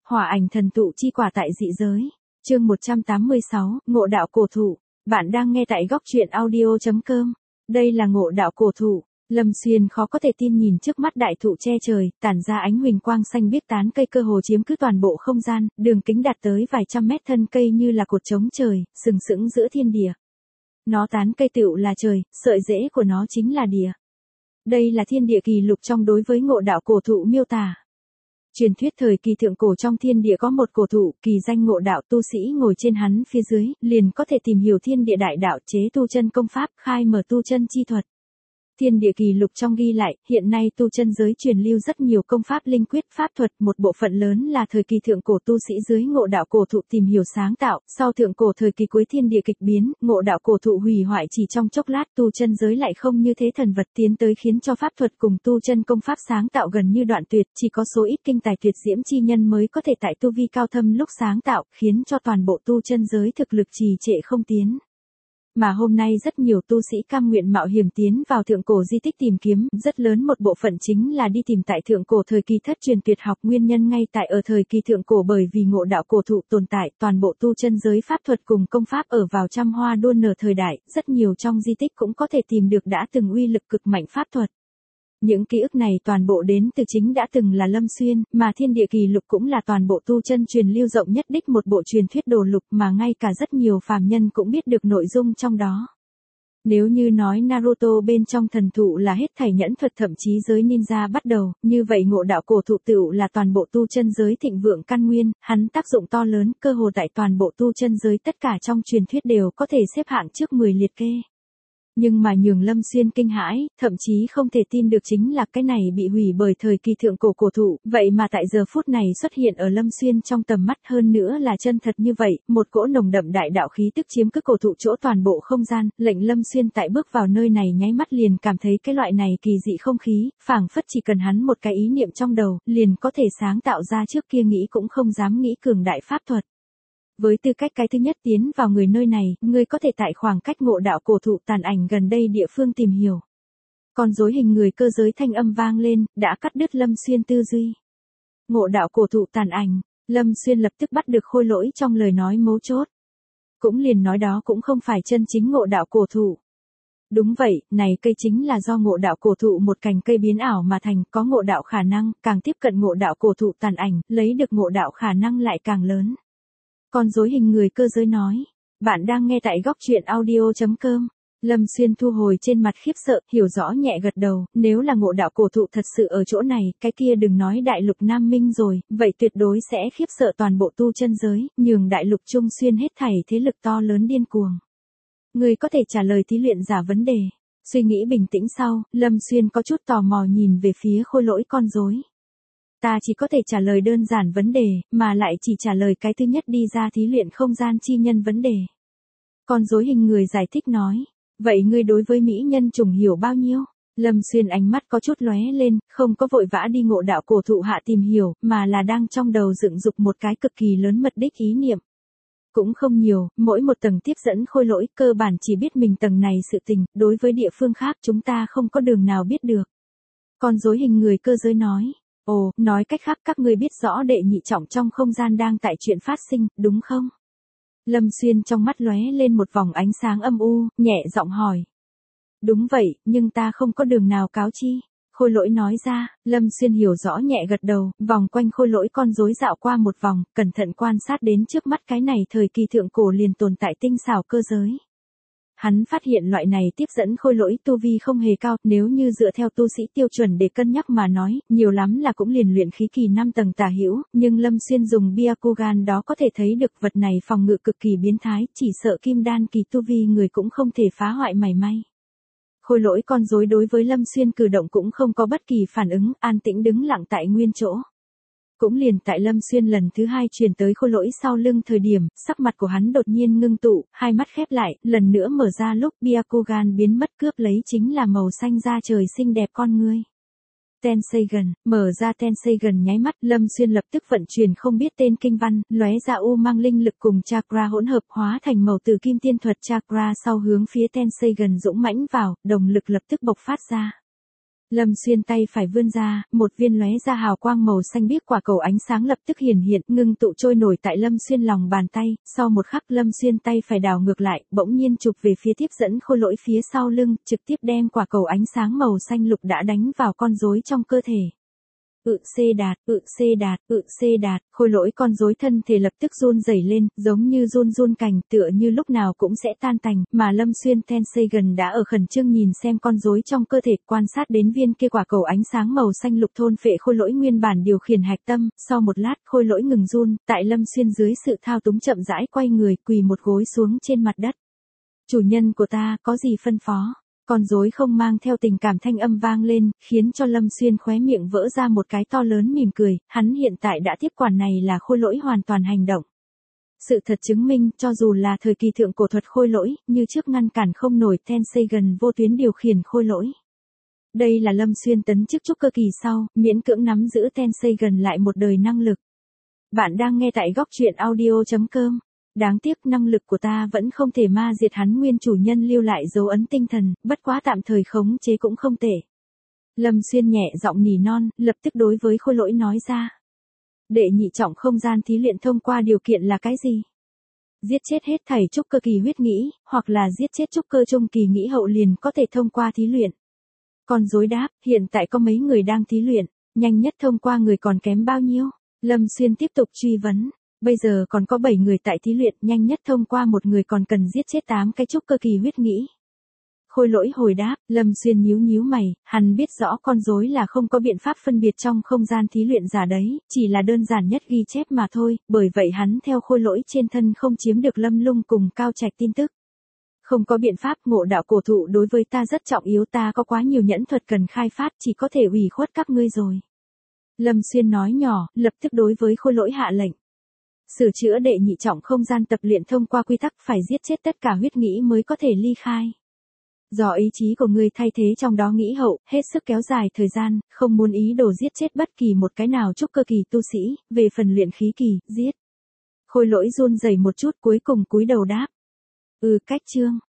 Hỏa ảnh thần tụ chi quả tại dị giới. Chương 186, Ngộ đạo cổ thụ. Bạn đang nghe tại góc truyện audio.com. Đây là ngộ đạo cổ thụ. Lâm Xuyên khó có thể tin nhìn trước mắt đại thụ che trời, tản ra ánh huỳnh quang xanh biếc, tán cây cơ hồ chiếm cứ toàn bộ không gian, đường kính đạt tới vài trăm mét, thân cây như là cột trống trời, sừng sững giữa thiên địa. Nó tán cây tựu là trời, sợi rễ của nó chính là địa. Đây là thiên địa kỳ lục trong đối với ngộ đạo cổ thụ miêu tả. Truyền thuyết thời kỳ thượng cổ trong thiên địa có một cổ thụ, kỳ danh ngộ đạo, tu sĩ ngồi trên hắn phía dưới, liền có thể tìm hiểu thiên địa đại đạo, chế tu chân công pháp, khai mở tu chân chi thuật. Thiên địa kỳ lục trong ghi lại, hiện nay tu chân giới truyền lưu rất nhiều công pháp linh quyết pháp thuật, một bộ phận lớn là thời kỳ thượng cổ tu sĩ dưới ngộ đạo cổ thụ tìm hiểu sáng tạo, sau thượng cổ thời kỳ cuối thiên địa kịch biến, ngộ đạo cổ thụ hủy hoại chỉ trong chốc lát, tu chân giới lại không như thế thần vật tiến tới khiến cho pháp thuật cùng tu chân công pháp sáng tạo gần như đoạn tuyệt, chỉ có số ít kinh tài tuyệt diễm chi nhân mới có thể tại tu vi cao thâm lúc sáng tạo, khiến cho toàn bộ tu chân giới thực lực trì trệ không tiến. Mà hôm nay rất nhiều tu sĩ cam nguyện mạo hiểm tiến vào thượng cổ di tích tìm kiếm, rất lớn một bộ phận chính là đi tìm tại thượng cổ thời kỳ thất truyền tuyệt học, nguyên nhân ngay tại ở thời kỳ thượng cổ, bởi vì ngộ đạo cổ thụ tồn tại, toàn bộ tu chân giới pháp thuật cùng công pháp ở vào trăm hoa đua nở thời đại, rất nhiều trong di tích cũng có thể tìm được đã từng uy lực cực mạnh pháp thuật. Những ký ức này toàn bộ đến từ chính đã từng là Lâm Xuyên, mà thiên địa kỳ lục cũng là toàn bộ tu chân truyền lưu rộng nhất đích một bộ truyền thuyết đồ lục mà ngay cả rất nhiều phàm nhân cũng biết được nội dung trong đó. Nếu như nói Naruto bên trong thần thụ là hết thảy nhẫn thuật, thậm chí giới ninja bắt đầu, như vậy ngộ đạo cổ thụ tựu là toàn bộ tu chân giới thịnh vượng căn nguyên, hắn tác dụng to lớn, cơ hồ tại toàn bộ tu chân giới tất cả trong truyền thuyết đều có thể xếp hạng trước 10 liệt kê. Nhưng mà nhường Lâm Xuyên kinh hãi, thậm chí không thể tin được chính là cái này bị hủy bởi thời kỳ thượng cổ cổ thụ, vậy mà tại giờ phút này xuất hiện ở Lâm Xuyên trong tầm mắt, hơn nữa là chân thật như vậy, một cỗ nồng đậm đại đạo khí tức chiếm cứ cổ thụ chỗ toàn bộ không gian, lệnh Lâm Xuyên tại bước vào nơi này nháy mắt liền cảm thấy cái loại này kỳ dị không khí, phảng phất chỉ cần hắn một cái ý niệm trong đầu, liền có thể sáng tạo ra trước kia nghĩ cũng không dám nghĩ cường đại pháp thuật. Với tư cách cái thứ nhất tiến vào người nơi này, ngươi có thể tại khoảng cách ngộ đạo cổ thụ tàn ảnh gần đây địa phương tìm hiểu. Con rối hình người cơ giới thanh âm vang lên, đã cắt đứt Lâm Xuyên tư duy. Ngộ đạo cổ thụ tàn ảnh, Lâm Xuyên lập tức bắt được khôi lỗi trong lời nói mấu chốt. Cũng liền nói đó cũng không phải chân chính ngộ đạo cổ thụ. Đúng vậy, này cây chính là do ngộ đạo cổ thụ một cành cây biến ảo mà thành, có ngộ đạo khả năng, càng tiếp cận ngộ đạo cổ thụ tàn ảnh, lấy được ngộ đạo khả năng lại càng lớn. Con rối hình người cơ giới nói, bạn đang nghe tại góc truyện audio.com. Lâm Xuyên thu hồi trên mặt khiếp sợ, hiểu rõ nhẹ gật đầu, nếu là ngộ đạo cổ thụ thật sự ở chỗ này, cái kia đừng nói đại lục Nam Minh rồi, vậy tuyệt đối sẽ khiếp sợ toàn bộ tu chân giới, nhường đại lục Trung Xuyên hết thảy thế lực to lớn điên cuồng. Người có thể trả lời thí luyện giả vấn đề. Suy nghĩ bình tĩnh sau, Lâm Xuyên có chút tò mò nhìn về phía khôi lỗi con rối. Ta chỉ có thể trả lời đơn giản vấn đề, mà lại chỉ trả lời cái thứ nhất đi ra thí luyện không gian chi nhân vấn đề. Con rối hình người giải thích nói, vậy ngươi đối với mỹ nhân trùng hiểu bao nhiêu? Lâm Xuyên ánh mắt có chút lóe lên, không có vội vã đi ngộ đạo cổ thụ hạ tìm hiểu, mà là đang trong đầu dựng dục một cái cực kỳ lớn mật đích ý niệm. Cũng không nhiều, mỗi một tầng tiếp dẫn khôi lỗi, cơ bản chỉ biết mình tầng này sự tình, đối với địa phương khác chúng ta không có đường nào biết được. Con rối hình người cơ giới nói. Ồ, nói cách khác các ngươi biết rõ đệ nhị trọng trong không gian đang tại chuyện phát sinh, đúng không? Lâm Xuyên trong mắt lóe lên một vòng ánh sáng âm u, nhẹ giọng hỏi. Đúng vậy, nhưng ta không có đường nào cáo chi. Khôi lỗi nói ra, Lâm Xuyên hiểu rõ nhẹ gật đầu, vòng quanh khôi lỗi con rối dạo qua một vòng, cẩn thận quan sát đến trước mắt cái này thời kỳ thượng cổ liền tồn tại tinh xảo cơ giới. Hắn phát hiện loại này tiếp dẫn khôi lỗi tu vi không hề cao, nếu như dựa theo tu sĩ tiêu chuẩn để cân nhắc mà nói, nhiều lắm là cũng liền luyện khí kỳ 5 tầng tả hữu, nhưng Lâm Xuyên dùng Byakugan đó có thể thấy được vật này phòng ngự cực kỳ biến thái, chỉ sợ kim đan kỳ tu vi người cũng không thể phá hoại mảy may. Khôi lỗi con rối đối với Lâm Xuyên cử động cũng không có bất kỳ phản ứng, an tĩnh đứng lặng tại nguyên chỗ. Cũng liền tại Lâm Xuyên lần thứ hai truyền tới khôi lỗi sau lưng thời điểm, sắc mặt của hắn đột nhiên ngưng tụ, hai mắt khép lại, lần nữa mở ra lúc Byakugan biến mất, cướp lấy chính là màu xanh da trời xinh đẹp con ngươi. Tenseigan, mở ra Tenseigan nháy mắt, Lâm Xuyên lập tức vận chuyển không biết tên kinh văn, lóe ra u mang linh lực cùng chakra hỗn hợp hóa thành màu từ kim tiên thuật chakra sau hướng phía Tenseigan dũng mãnh vào, đồng lực lập tức bộc phát ra. Lâm Xuyên tay phải vươn ra, một viên lóe ra hào quang màu xanh biếc quả cầu ánh sáng lập tức hiển hiện, ngưng tụ trôi nổi tại Lâm Xuyên lòng bàn tay, sau một khắc Lâm Xuyên tay phải đảo ngược lại, bỗng nhiên chụp về phía tiếp dẫn Khôi Lỗi phía sau lưng, trực tiếp đem quả cầu ánh sáng màu xanh lục đã đánh vào con rối trong cơ thể. C đạt, Khôi Lỗi con rối thân thể lập tức run rẩy lên, giống như run cành, tựa như lúc nào cũng sẽ tan tành, mà Lâm Xuyên Tenseigan đã ở khẩn trương nhìn xem con rối trong cơ thể, quan sát đến viên kia quả cầu ánh sáng màu xanh lục thôn phệ Khôi Lỗi nguyên bản điều khiển hạch tâm, sau một lát Khôi Lỗi ngừng run, tại Lâm Xuyên dưới sự thao túng chậm rãi quay người, quỳ một gối xuống trên mặt đất. Chủ nhân của ta, có gì phân phó? Con rối không mang theo tình cảm thanh âm vang lên, khiến cho Lâm Xuyên khóe miệng vỡ ra một cái to lớn mỉm cười, hắn hiện tại đã tiếp quản này là Khôi Lỗi hoàn toàn hành động. Sự thật chứng minh, cho dù là thời kỳ thượng cổ thuật Khôi Lỗi, như trước ngăn cản không nổi Tenseigan vô tuyến điều khiển Khôi Lỗi. Đây là Lâm Xuyên tấn chức trúc cơ kỳ sau, miễn cưỡng nắm giữ Tenseigan lại một đời năng lực. Bạn đang nghe tại góc truyện audio.com. Đáng tiếc năng lực của ta vẫn không thể ma diệt hắn nguyên chủ nhân lưu lại dấu ấn tinh thần, bất quá tạm thời khống chế cũng không tệ. Lâm Xuyên nhẹ giọng nỉ non, lập tức đối với Khôi Lỗi nói ra. Đệ nhị trọng không gian thí luyện thông qua điều kiện là cái gì? Giết chết hết thảy trúc cơ kỳ huyết nghĩ, hoặc là giết chết trúc cơ trung kỳ nghĩ hậu liền có thể thông qua thí luyện. Con rối đáp, hiện tại có mấy người đang thí luyện, nhanh nhất thông qua người còn kém bao nhiêu? Lâm Xuyên tiếp tục truy vấn. Bây giờ còn có 7 người tại thí luyện, nhanh nhất thông qua một người còn cần giết chết 8 cái trúc cơ kỳ huyết nghĩ. Khôi Lỗi hồi đáp, Lâm Xuyên nhíu mày, hắn biết rõ con rối là không có biện pháp phân biệt trong không gian thí luyện giả đấy, chỉ là đơn giản nhất ghi chép mà thôi, bởi vậy hắn theo Khôi Lỗi trên thân không chiếm được Lâm Lung cùng Cao Trạch tin tức. Không có biện pháp, ngộ đạo cổ thụ đối với ta rất trọng yếu, ta có quá nhiều nhẫn thuật cần khai phát, chỉ có thể ủy khuất các ngươi rồi. Lâm Xuyên nói nhỏ, lập tức đối với Khôi Lỗi hạ lệnh. Sửa chữa đệ nhị trọng không gian tập luyện thông qua quy tắc phải giết chết tất cả huyết nghĩ mới có thể ly khai. Do ý chí của ngươi thay thế trong đó nghĩ hậu, hết sức kéo dài thời gian, không muốn ý đồ giết chết bất kỳ một cái nào trúc cơ kỳ tu sĩ, về phần luyện khí kỳ, giết. Khôi Lỗi run rẩy một chút cuối cùng cúi đầu đáp. Cách chương.